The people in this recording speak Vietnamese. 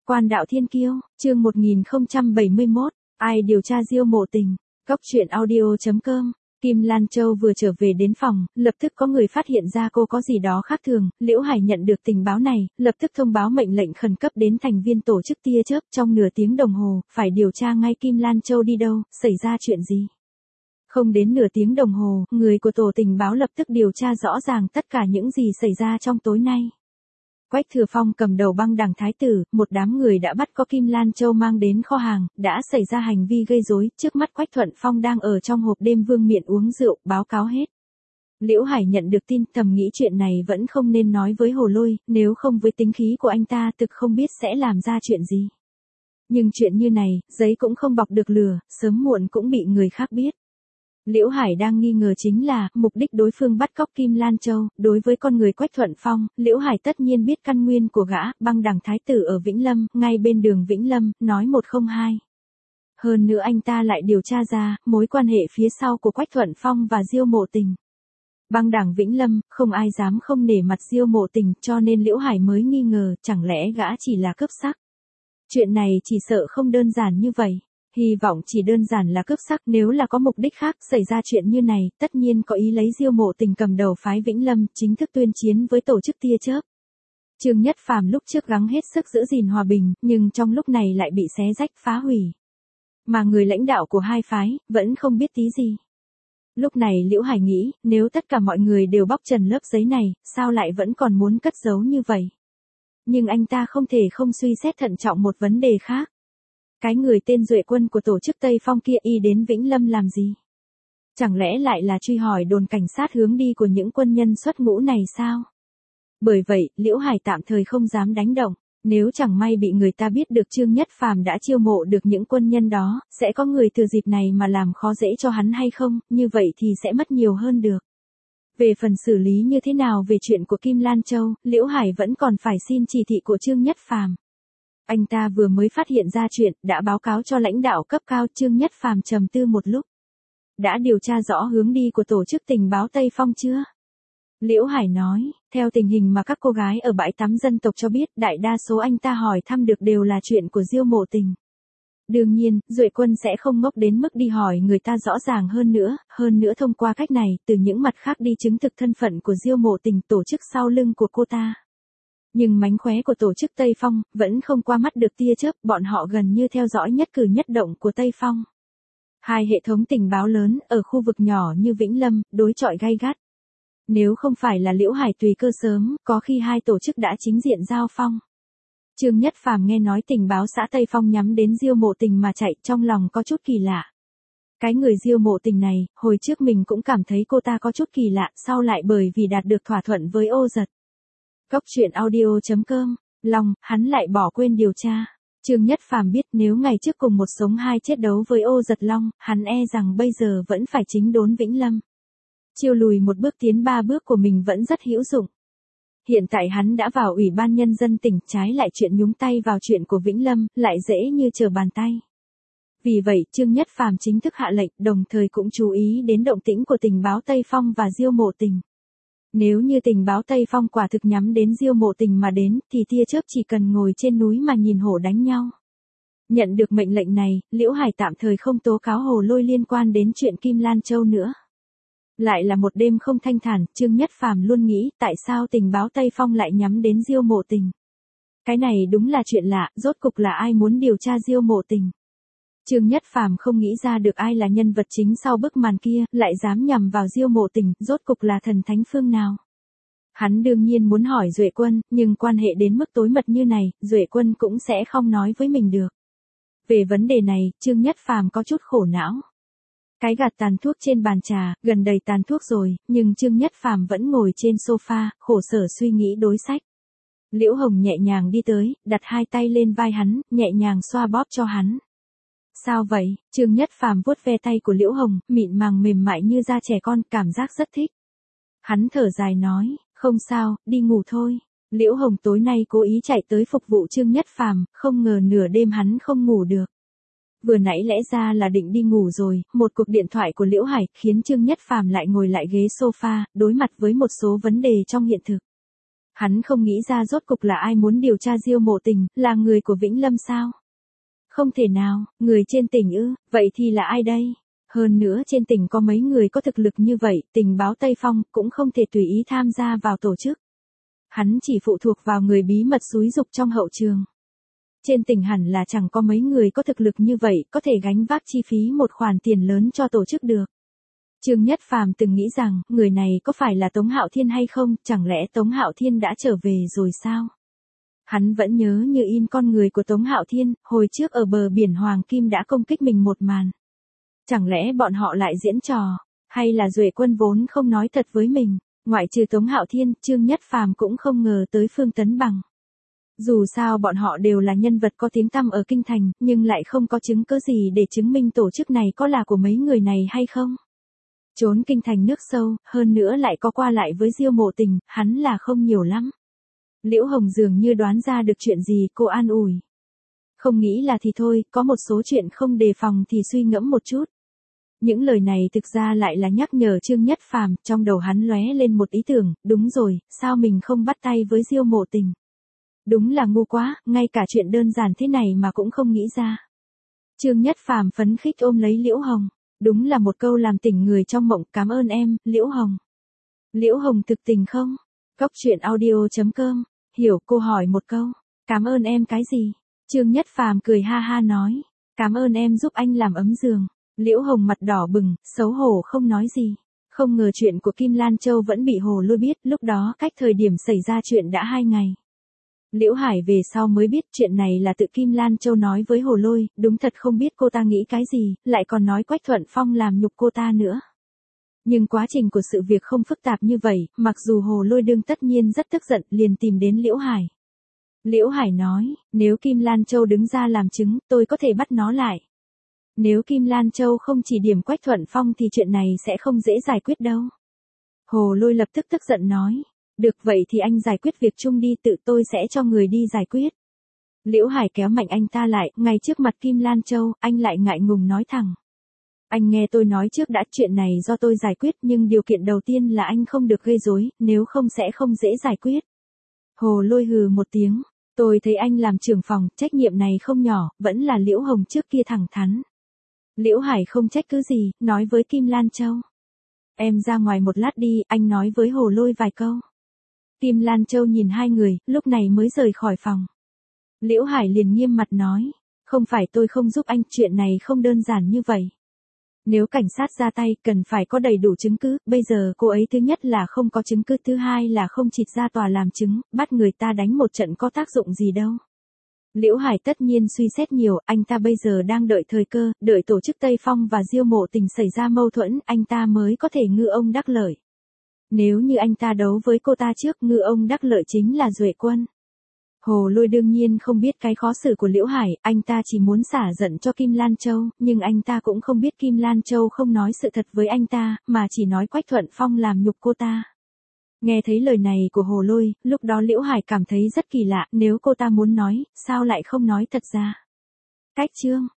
Quan đạo thiên kiêu, chương 1071, ai điều tra Diêu Mộ Tình, Cốc truyện audio.com. Kim Lan Châu vừa trở về đến phòng, lập tức có người phát hiện ra cô có gì đó khác thường. Liễu Hải nhận được tình báo này, lập tức thông báo mệnh lệnh khẩn cấp đến thành viên tổ chức tia chớp, trong nửa tiếng đồng hồ, phải điều tra ngay Kim Lan Châu đi đâu, xảy ra chuyện gì. Không đến nửa tiếng đồng hồ, người của tổ tình báo lập tức điều tra rõ ràng tất cả những gì xảy ra trong tối nay. Quách Thừa Phong cầm đầu băng đảng thái tử, một đám người đã bắt có Kim Lan Châu mang đến kho hàng, đã xảy ra hành vi gây rối, trước mắt Quách Thuận Phong đang ở trong hộp đêm vương miện uống rượu, báo cáo hết. Liễu Hải nhận được tin, thầm nghĩ chuyện này vẫn không nên nói với Hồ Lôi, nếu không với tính khí của anh ta thực không biết sẽ làm ra chuyện gì. Nhưng chuyện như này, giấy cũng không bọc được lửa, sớm muộn cũng bị người khác biết. Liễu Hải đang nghi ngờ chính là, mục đích đối phương bắt cóc Kim Lan Châu, đối với con người Quách Thuận Phong, Liễu Hải tất nhiên biết căn nguyên của gã, băng đảng thái tử ở Vĩnh Lâm, ngay bên đường Vĩnh Lâm, nói 102. Hơn nữa anh ta lại điều tra ra, mối quan hệ phía sau của Quách Thuận Phong và Diêu Mộ Tình. Băng đảng Vĩnh Lâm, không ai dám không nể mặt Diêu Mộ Tình, cho nên Liễu Hải mới nghi ngờ, chẳng lẽ gã chỉ là cướp sắc. Chuyện này chỉ sợ không đơn giản như vậy. Hy vọng chỉ đơn giản là cướp sắc, nếu là có mục đích khác xảy ra chuyện như này, tất nhiên có ý lấy Diêu Mộ Tình cầm đầu phái Vĩnh Lâm, chính thức tuyên chiến với tổ chức tia chớp. Trương Nhất Phàm lúc trước gắng hết sức giữ gìn hòa bình, nhưng trong lúc này lại bị xé rách phá hủy. Mà người lãnh đạo của hai phái, vẫn không biết tí gì. Lúc này Liễu Hải nghĩ, nếu tất cả mọi người đều bóc trần lớp giấy này, sao lại vẫn còn muốn cất giấu như vậy? Nhưng anh ta không thể không suy xét thận trọng một vấn đề khác. Cái người tên Duệ Quân của tổ chức Tây Phong kia y đến Vĩnh Lâm làm gì? Chẳng lẽ lại là truy hỏi đồn cảnh sát hướng đi của những quân nhân xuất ngũ này sao? Bởi vậy, Liễu Hải tạm thời không dám đánh động. Nếu chẳng may bị người ta biết được Trương Nhất Phàm đã chiêu mộ được những quân nhân đó, sẽ có người thừa dịp này mà làm khó dễ cho hắn hay không, như vậy thì sẽ mất nhiều hơn được. Về phần xử lý như thế nào về chuyện của Kim Lan Châu, Liễu Hải vẫn còn phải xin chỉ thị của Trương Nhất Phàm. Anh ta vừa mới phát hiện ra chuyện, đã báo cáo cho lãnh đạo cấp cao. Trương Nhất Phàm trầm tư một lúc. Đã điều tra rõ hướng đi của tổ chức tình báo Tây Phong chưa? Liễu Hải nói, theo tình hình mà các cô gái ở bãi tắm dân tộc cho biết, đại đa số anh ta hỏi thăm được đều là chuyện của Diêu Mộ Tình. Đương nhiên, Duệ Quân sẽ không ngốc đến mức đi hỏi người ta rõ ràng hơn nữa thông qua cách này, từ những mặt khác đi chứng thực thân phận của Diêu Mộ Tình, tổ chức sau lưng của cô ta. Nhưng mánh khóe của tổ chức Tây Phong, vẫn không qua mắt được tia chớp, bọn họ gần như theo dõi nhất cử nhất động của Tây Phong. Hai hệ thống tình báo lớn, ở khu vực nhỏ như Vĩnh Lâm, đối chọi gay gắt. Nếu không phải là Liễu Hải tùy cơ sớm, có khi hai tổ chức đã chính diện giao phong. Trương Nhất Phàm nghe nói tình báo xã Tây Phong nhắm đến Diêu Mộ Tình mà chạy, trong lòng có chút kỳ lạ. Cái người Diêu Mộ Tình này, hồi trước mình cũng cảm thấy cô ta có chút kỳ lạ, sau lại bởi vì đạt được thỏa thuận với Ô Giật. Cốc truyện audio.com, Long, hắn lại bỏ quên điều tra. Trương Nhất Phàm biết nếu ngày trước cùng một sống hai chết đấu với Ô Giật Long, hắn e rằng bây giờ vẫn phải chính đốn Vĩnh Lâm. Chiêu lùi một bước tiến ba bước của mình vẫn rất hữu dụng. Hiện tại hắn đã vào Ủy ban Nhân dân tỉnh, trái lại chuyện nhúng tay vào chuyện của Vĩnh Lâm, lại dễ như trở bàn tay. Vì vậy, Trương Nhất Phàm chính thức hạ lệnh, đồng thời cũng chú ý đến động tĩnh của tình báo Tây Phong và Diêu Mộ Tình. Nếu như tình báo Tây Phong quả thực nhắm đến Diêu Mộ Tình mà đến, thì tia chớp chỉ cần ngồi trên núi mà nhìn hổ đánh nhau. Nhận được mệnh lệnh này, Liễu Hải tạm thời không tố cáo Hồ Lôi liên quan đến chuyện Kim Lan Châu nữa. Lại là một đêm không thanh thản, Trương Nhất Phàm luôn nghĩ, tại sao tình báo Tây Phong lại nhắm đến Diêu Mộ Tình. Cái này đúng là chuyện lạ, rốt cục là ai muốn điều tra Diêu Mộ Tình. Trương Nhất Phàm không nghĩ ra được ai là nhân vật chính sau bức màn kia, lại dám nhằm vào Diêu Mộ Tình, rốt cục là thần thánh phương nào. Hắn đương nhiên muốn hỏi Duệ Quân, nhưng quan hệ đến mức tối mật như này, Duệ Quân cũng sẽ không nói với mình được. Về vấn đề này, Trương Nhất Phàm có chút khổ não. Cái gạt tàn thuốc trên bàn trà, gần đầy tàn thuốc rồi, nhưng Trương Nhất Phàm vẫn ngồi trên sofa, khổ sở suy nghĩ đối sách. Liễu Hồng nhẹ nhàng đi tới, đặt hai tay lên vai hắn, nhẹ nhàng xoa bóp cho hắn. Sao vậy? Trương Nhất Phàm vuốt ve tay của Liễu Hồng, mịn màng mềm mại như da trẻ con, cảm giác rất thích. Hắn thở dài nói, không sao, đi ngủ thôi. Liễu Hồng tối nay cố ý chạy tới phục vụ Trương Nhất Phàm, không ngờ nửa đêm hắn không ngủ được. Vừa nãy lẽ ra là định đi ngủ rồi, một cuộc điện thoại của Liễu Hải khiến Trương Nhất Phàm lại ngồi lại ghế sofa, đối mặt với một số vấn đề trong hiện thực. Hắn không nghĩ ra rốt cục là ai muốn điều tra Diêu Mộ Tình, là người của Vĩnh Lâm sao? Không thể nào, người trên tỉnh ư, vậy thì là ai đây? Hơn nữa trên tỉnh có mấy người có thực lực như vậy, tình báo Tây Phong cũng không thể tùy ý tham gia vào tổ chức. Hắn chỉ phụ thuộc vào người bí mật xúi dục trong hậu trường. Trên tỉnh hẳn là chẳng có mấy người có thực lực như vậy, có thể gánh vác chi phí một khoản tiền lớn cho tổ chức được. Trương Nhất Phàm từng nghĩ rằng, người này có phải là Tống Hạo Thiên hay không, chẳng lẽ Tống Hạo Thiên đã trở về rồi sao? Hắn vẫn nhớ như in con người của Tống Hạo Thiên, hồi trước ở bờ biển Hoàng Kim đã công kích mình một màn. Chẳng lẽ bọn họ lại diễn trò, hay là Duệ Quân vốn không nói thật với mình, ngoại trừ Tống Hạo Thiên, Trương Nhất Phàm cũng không ngờ tới Phương Tấn Bằng. Dù sao bọn họ đều là nhân vật có tiếng tăm ở kinh thành, nhưng lại không có chứng cứ gì để chứng minh tổ chức này có là của mấy người này hay không. Trốn kinh thành nước sâu, hơn nữa lại có qua lại với Diêu Mộ Tình, hắn là không nhiều lắm. Liễu Hồng dường như đoán ra được chuyện gì, cô an ủi. Không nghĩ là thì thôi, có một số chuyện không đề phòng thì suy ngẫm một chút. Những lời này thực ra lại là nhắc nhở Trương Nhất Phàm, trong đầu hắn lóe lên một ý tưởng, đúng rồi, sao mình không bắt tay với Diêu Mộ Tình. Đúng là ngu quá, ngay cả chuyện đơn giản thế này mà cũng không nghĩ ra. Trương Nhất Phàm phấn khích ôm lấy Liễu Hồng. Đúng là một câu làm tỉnh người trong mộng, cảm ơn em, Liễu Hồng. Liễu Hồng thực tình không? Cốc truyện audio.com, hiểu, cô hỏi một câu. Cảm ơn em cái gì? Trương Nhất Phàm cười ha ha nói. Cảm ơn em giúp anh làm ấm giường. Liễu Hồng mặt đỏ bừng, xấu hổ không nói gì. Không ngờ chuyện của Kim Lan Châu vẫn bị Hồ Lôi biết, lúc đó cách thời điểm xảy ra chuyện đã 2 ngày. Liễu Hải về sau mới biết chuyện này là tự Kim Lan Châu nói với Hồ Lôi, đúng thật không biết cô ta nghĩ cái gì, lại còn nói Quách Thuận Phong làm nhục cô ta nữa. Nhưng quá trình của sự việc không phức tạp như vậy, mặc dù Hồ Lôi đương tất nhiên rất tức giận, liền tìm đến Liễu Hải. Liễu Hải nói, nếu Kim Lan Châu đứng ra làm chứng, tôi có thể bắt nó lại. Nếu Kim Lan Châu không chỉ điểm Quách Thuận Phong thì chuyện này sẽ không dễ giải quyết đâu. Hồ Lôi lập tức tức giận nói. Được vậy thì anh giải quyết việc chung đi, tự tôi sẽ cho người đi giải quyết. Liễu Hải kéo mạnh anh ta lại, ngay trước mặt Kim Lan Châu, anh lại ngại ngùng nói thẳng. Anh nghe tôi nói trước đã, chuyện này do tôi giải quyết, nhưng điều kiện đầu tiên là anh không được gây rối, nếu không sẽ không dễ giải quyết. Hồ Lôi hừ một tiếng, tôi thấy anh làm trưởng phòng, trách nhiệm này không nhỏ, vẫn là Liễu Hồng trước kia thẳng thắn. Liễu Hải không trách cứ gì, nói với Kim Lan Châu. Em ra ngoài một lát đi, anh nói với Hồ Lôi vài câu. Kim Lan Châu nhìn hai người, lúc này mới rời khỏi phòng. Liễu Hải liền nghiêm mặt nói, không phải tôi không giúp anh, chuyện này không đơn giản như vậy. Nếu cảnh sát ra tay, cần phải có đầy đủ chứng cứ, bây giờ cô ấy thứ nhất là không có chứng cứ, thứ hai là không chịt ra tòa làm chứng, bắt người ta đánh một trận có tác dụng gì đâu. Liễu Hải tất nhiên suy xét nhiều, anh ta bây giờ đang đợi thời cơ, đợi tổ chức Tây Phong và Diêu Mộ Tình xảy ra mâu thuẫn, anh ta mới có thể ngư ông đắc lợi. Nếu như anh ta đấu với cô ta trước, ngư ông đắc lợi chính là Duệ Quân. Hồ Lôi đương nhiên không biết cái khó xử của Liễu Hải, anh ta chỉ muốn xả giận cho Kim Lan Châu, nhưng anh ta cũng không biết Kim Lan Châu không nói sự thật với anh ta, mà chỉ nói Quách Thuận Phong làm nhục cô ta. Nghe thấy lời này của Hồ Lôi, lúc đó Liễu Hải cảm thấy rất kỳ lạ, nếu cô ta muốn nói, sao lại không nói thật ra. Cách chương